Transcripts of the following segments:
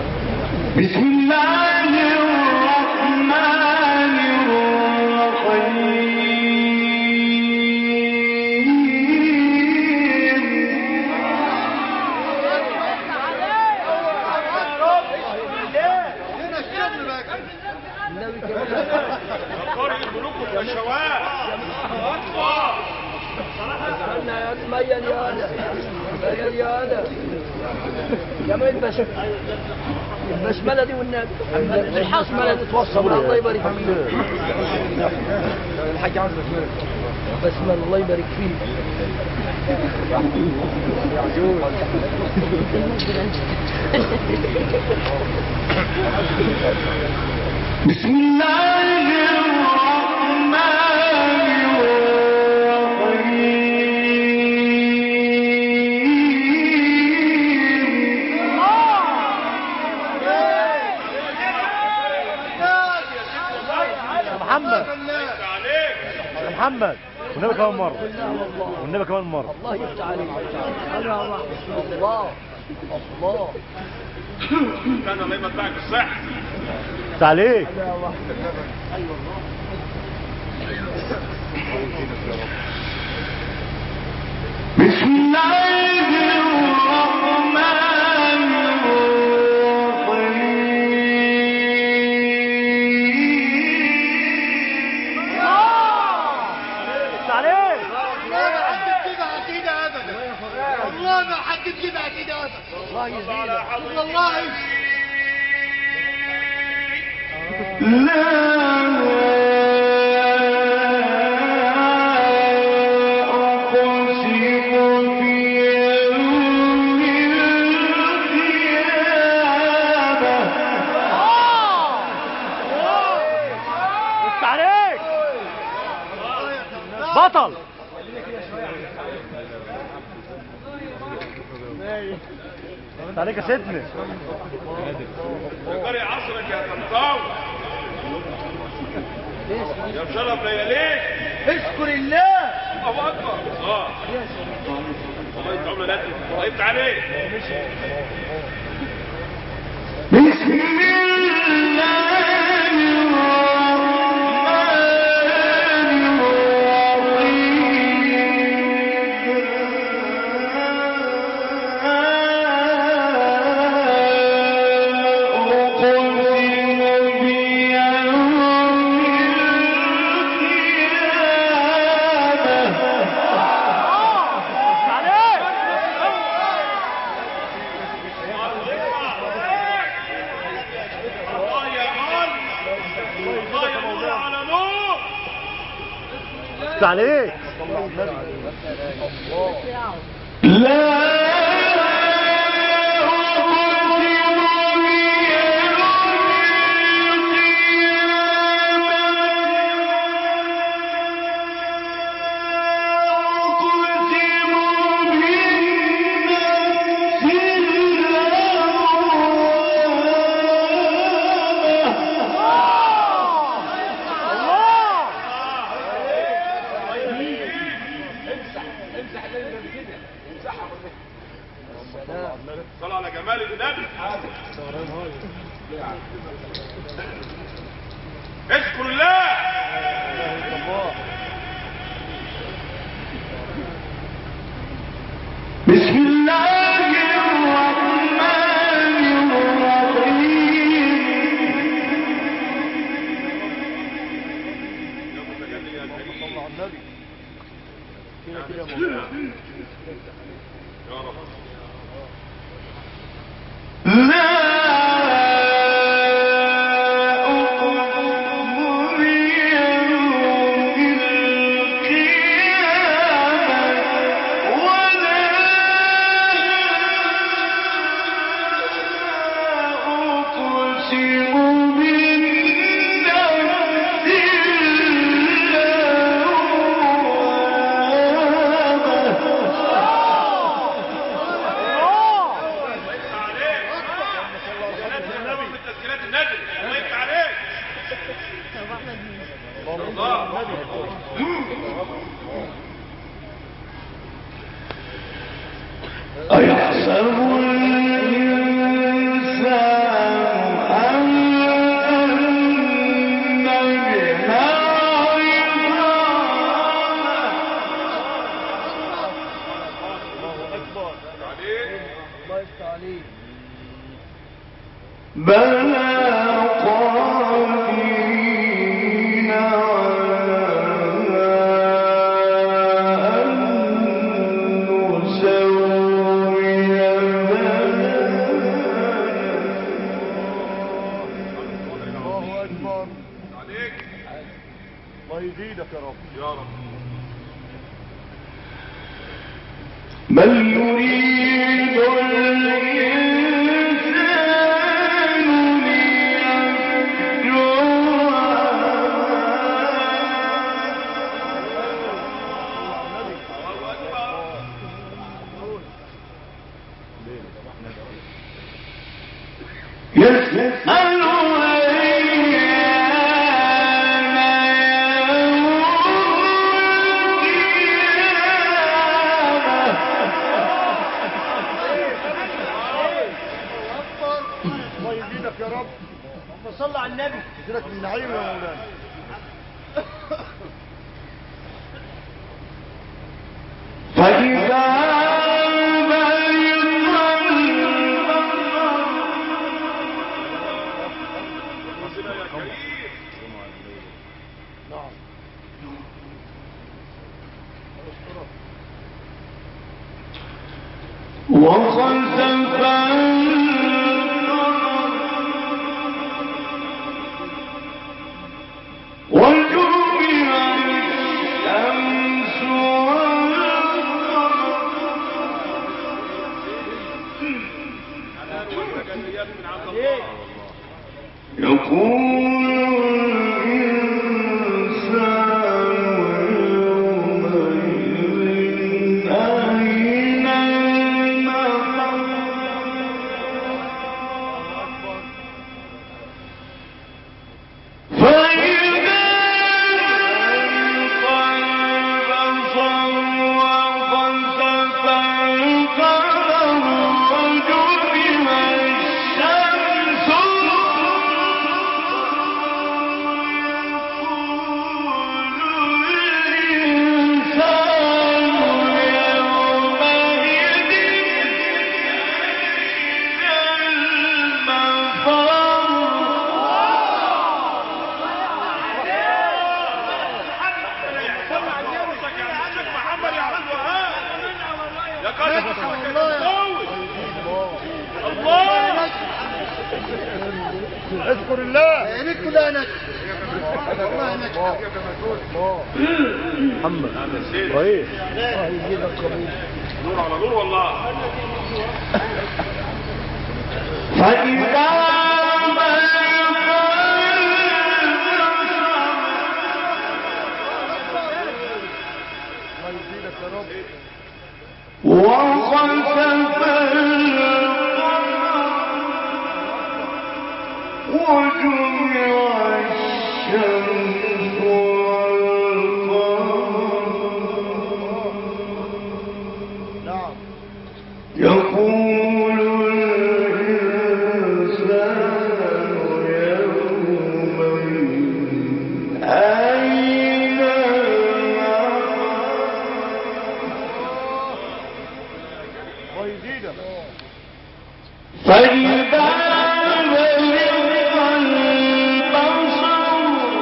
بسم الله الرحمن الرحيم. قارئ الملوك والبشوات. ميل يا هذا، ميل يا هذا يا ما البسملة دي والنبي الحصملة اللي توصل الله يبارك فيك. الحاج عاوز بسملة الله يبارك فيك. بسم الله الرحمن محمد والنبي كمان مرة، والنبي كمان مرة. الله يفتح عليك. الله الله كان الله يمتعك بالصحة. يفتح عليك. بسم الله الرحمن والله ما حد يجيبها كده ابدا. الله يزيدك والله لا أقسم بيوم القيامة. يفتح عليك بطل. يفتح عليك يا سيدنا. قارئ عصرك يا طنطاوي. يا شرف لياليك. اشكر الله. الله اكبر. الله يطعم لنا الله يفتح عليك. بسم الله يفتح عليك. لا صلى على جمال النبي. اشكر الله. بسم الله الرحمن الرحيم. يا رب. لا أيحسب الإنسان بلى قادرين على أن نسوي الله أكبر. عليك الله يزيدك يا رب. يا رب. بل يريد الإنسان ليفجر يسأل الله يزيدك يا رب. اللهم صل على النبي. يزيدك من نعيم يا مولانا. فإذا ربنا يا كريم. نعم. وخسف القمر وجمع الشمس حنان والتجليات من عند الله. يقول الإنسان يومئذ أين المفر فإذا ألقى البصر وخسف القمر وجمع الشمس يا كريم الله. اذكر الله. عينيك كلها نكد. والله نكد. محمد. هذا السيد صحيح. الله يزيدك قبول. نور على نور والله. فإذا الله يزيدك يا رب. وخسف القمر وجمع الشمس والقمر نعم. يقول الإنسان يومئذ أين الله يزيدك. فإذا برق البصر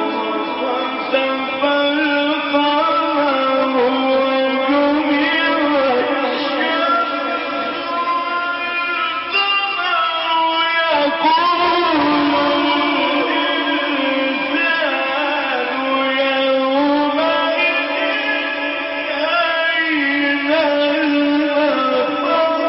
وخسف القمر وجمع الشمس والقمر يقول الإنسان يومئذ أين المفر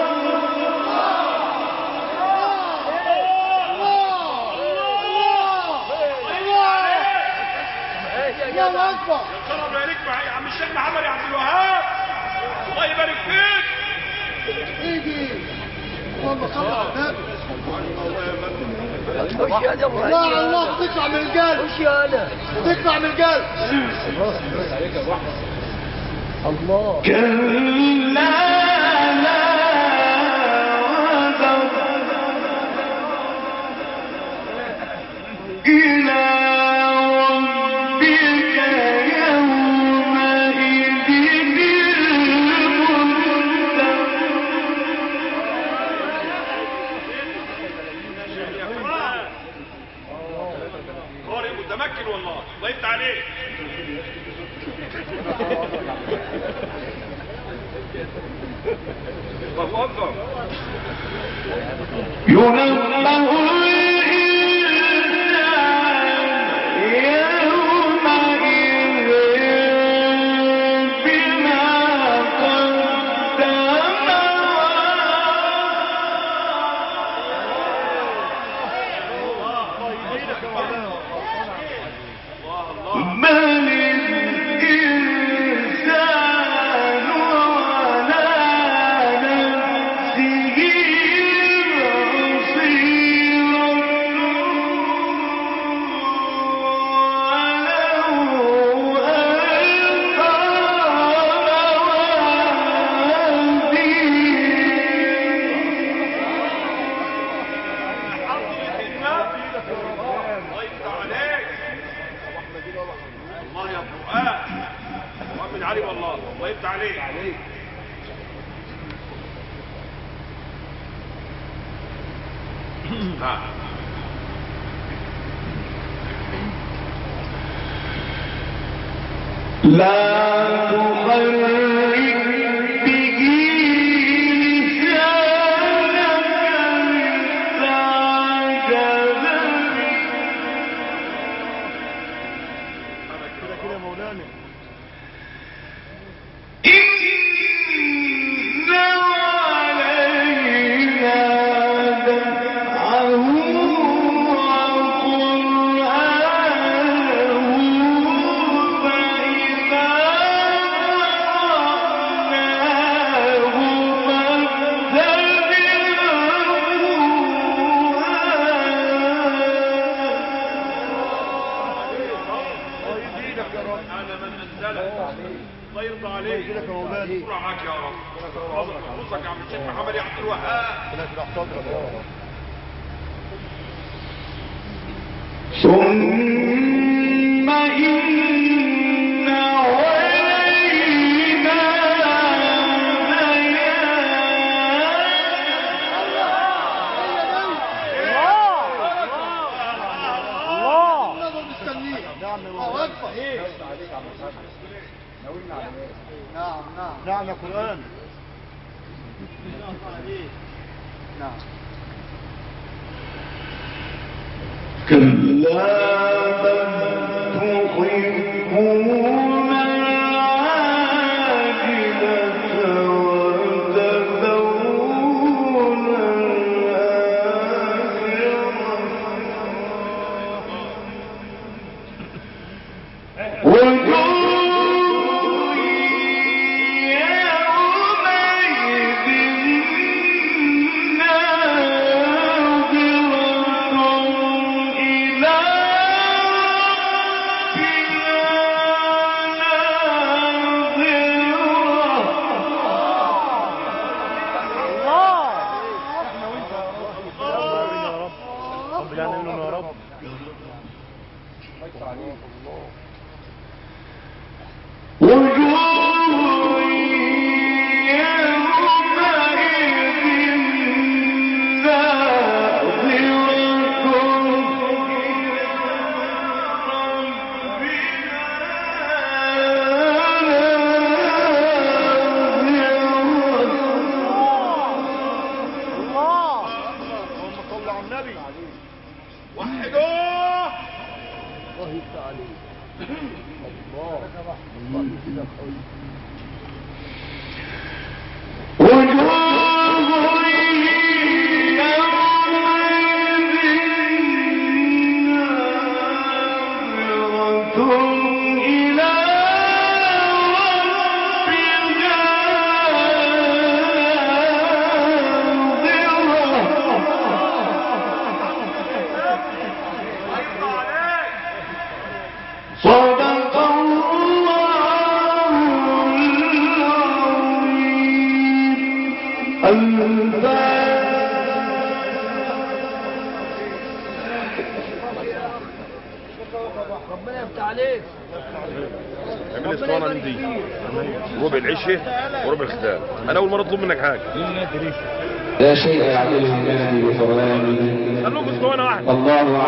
الله أكبر. يا رب يبارك معي يا عم الشيخ محمد يا عبد الوهاب. الله يبارك فيك. ايدي. اللهم صل على النبي. خش يا ابو الله الله تطلع من القلب. خش يا انا. تطلع من القلب. الله. كلا لا وزر إلى ربك يومئذ المنتهى متمكن والله، الله يفتح عليك. الله اكبر. الله يا فؤاد محمد علي والله، الله يفتح عليك. لا تخرج به لسانك لتعجل به. كده كده مولانا. إن علينا دفعه وقرآنه فإذا قرأناه انا من انزلك، الله يرضى عليك. كده يا مولانا. يكون معاك يا رب. خلصك يا عم الشيخ محمد يا عبد الوهاب. كده كده احتضر. ثم إن علينا الله. نظر مستنيه. نعم يا الله مولانا. اكبر. نعم نعم نعم يا قرآن. نعم. كلا بل تحبون العاجلة وتذرون الآخرة وجوه يومئذ ناظرة إلى رب العالمين يا رب. وحدوه. الله يفتح عليك. الله الله كده قوي. صدق الله العظيم. ربنا يفتح عليك. اعمل اسطوانه من دي ربع العشه وربع الختام. انا اول مره اطلب منك حاجه. لا شيء يعدله النبي بفضلان. خلوك اسطوانه واحده. الله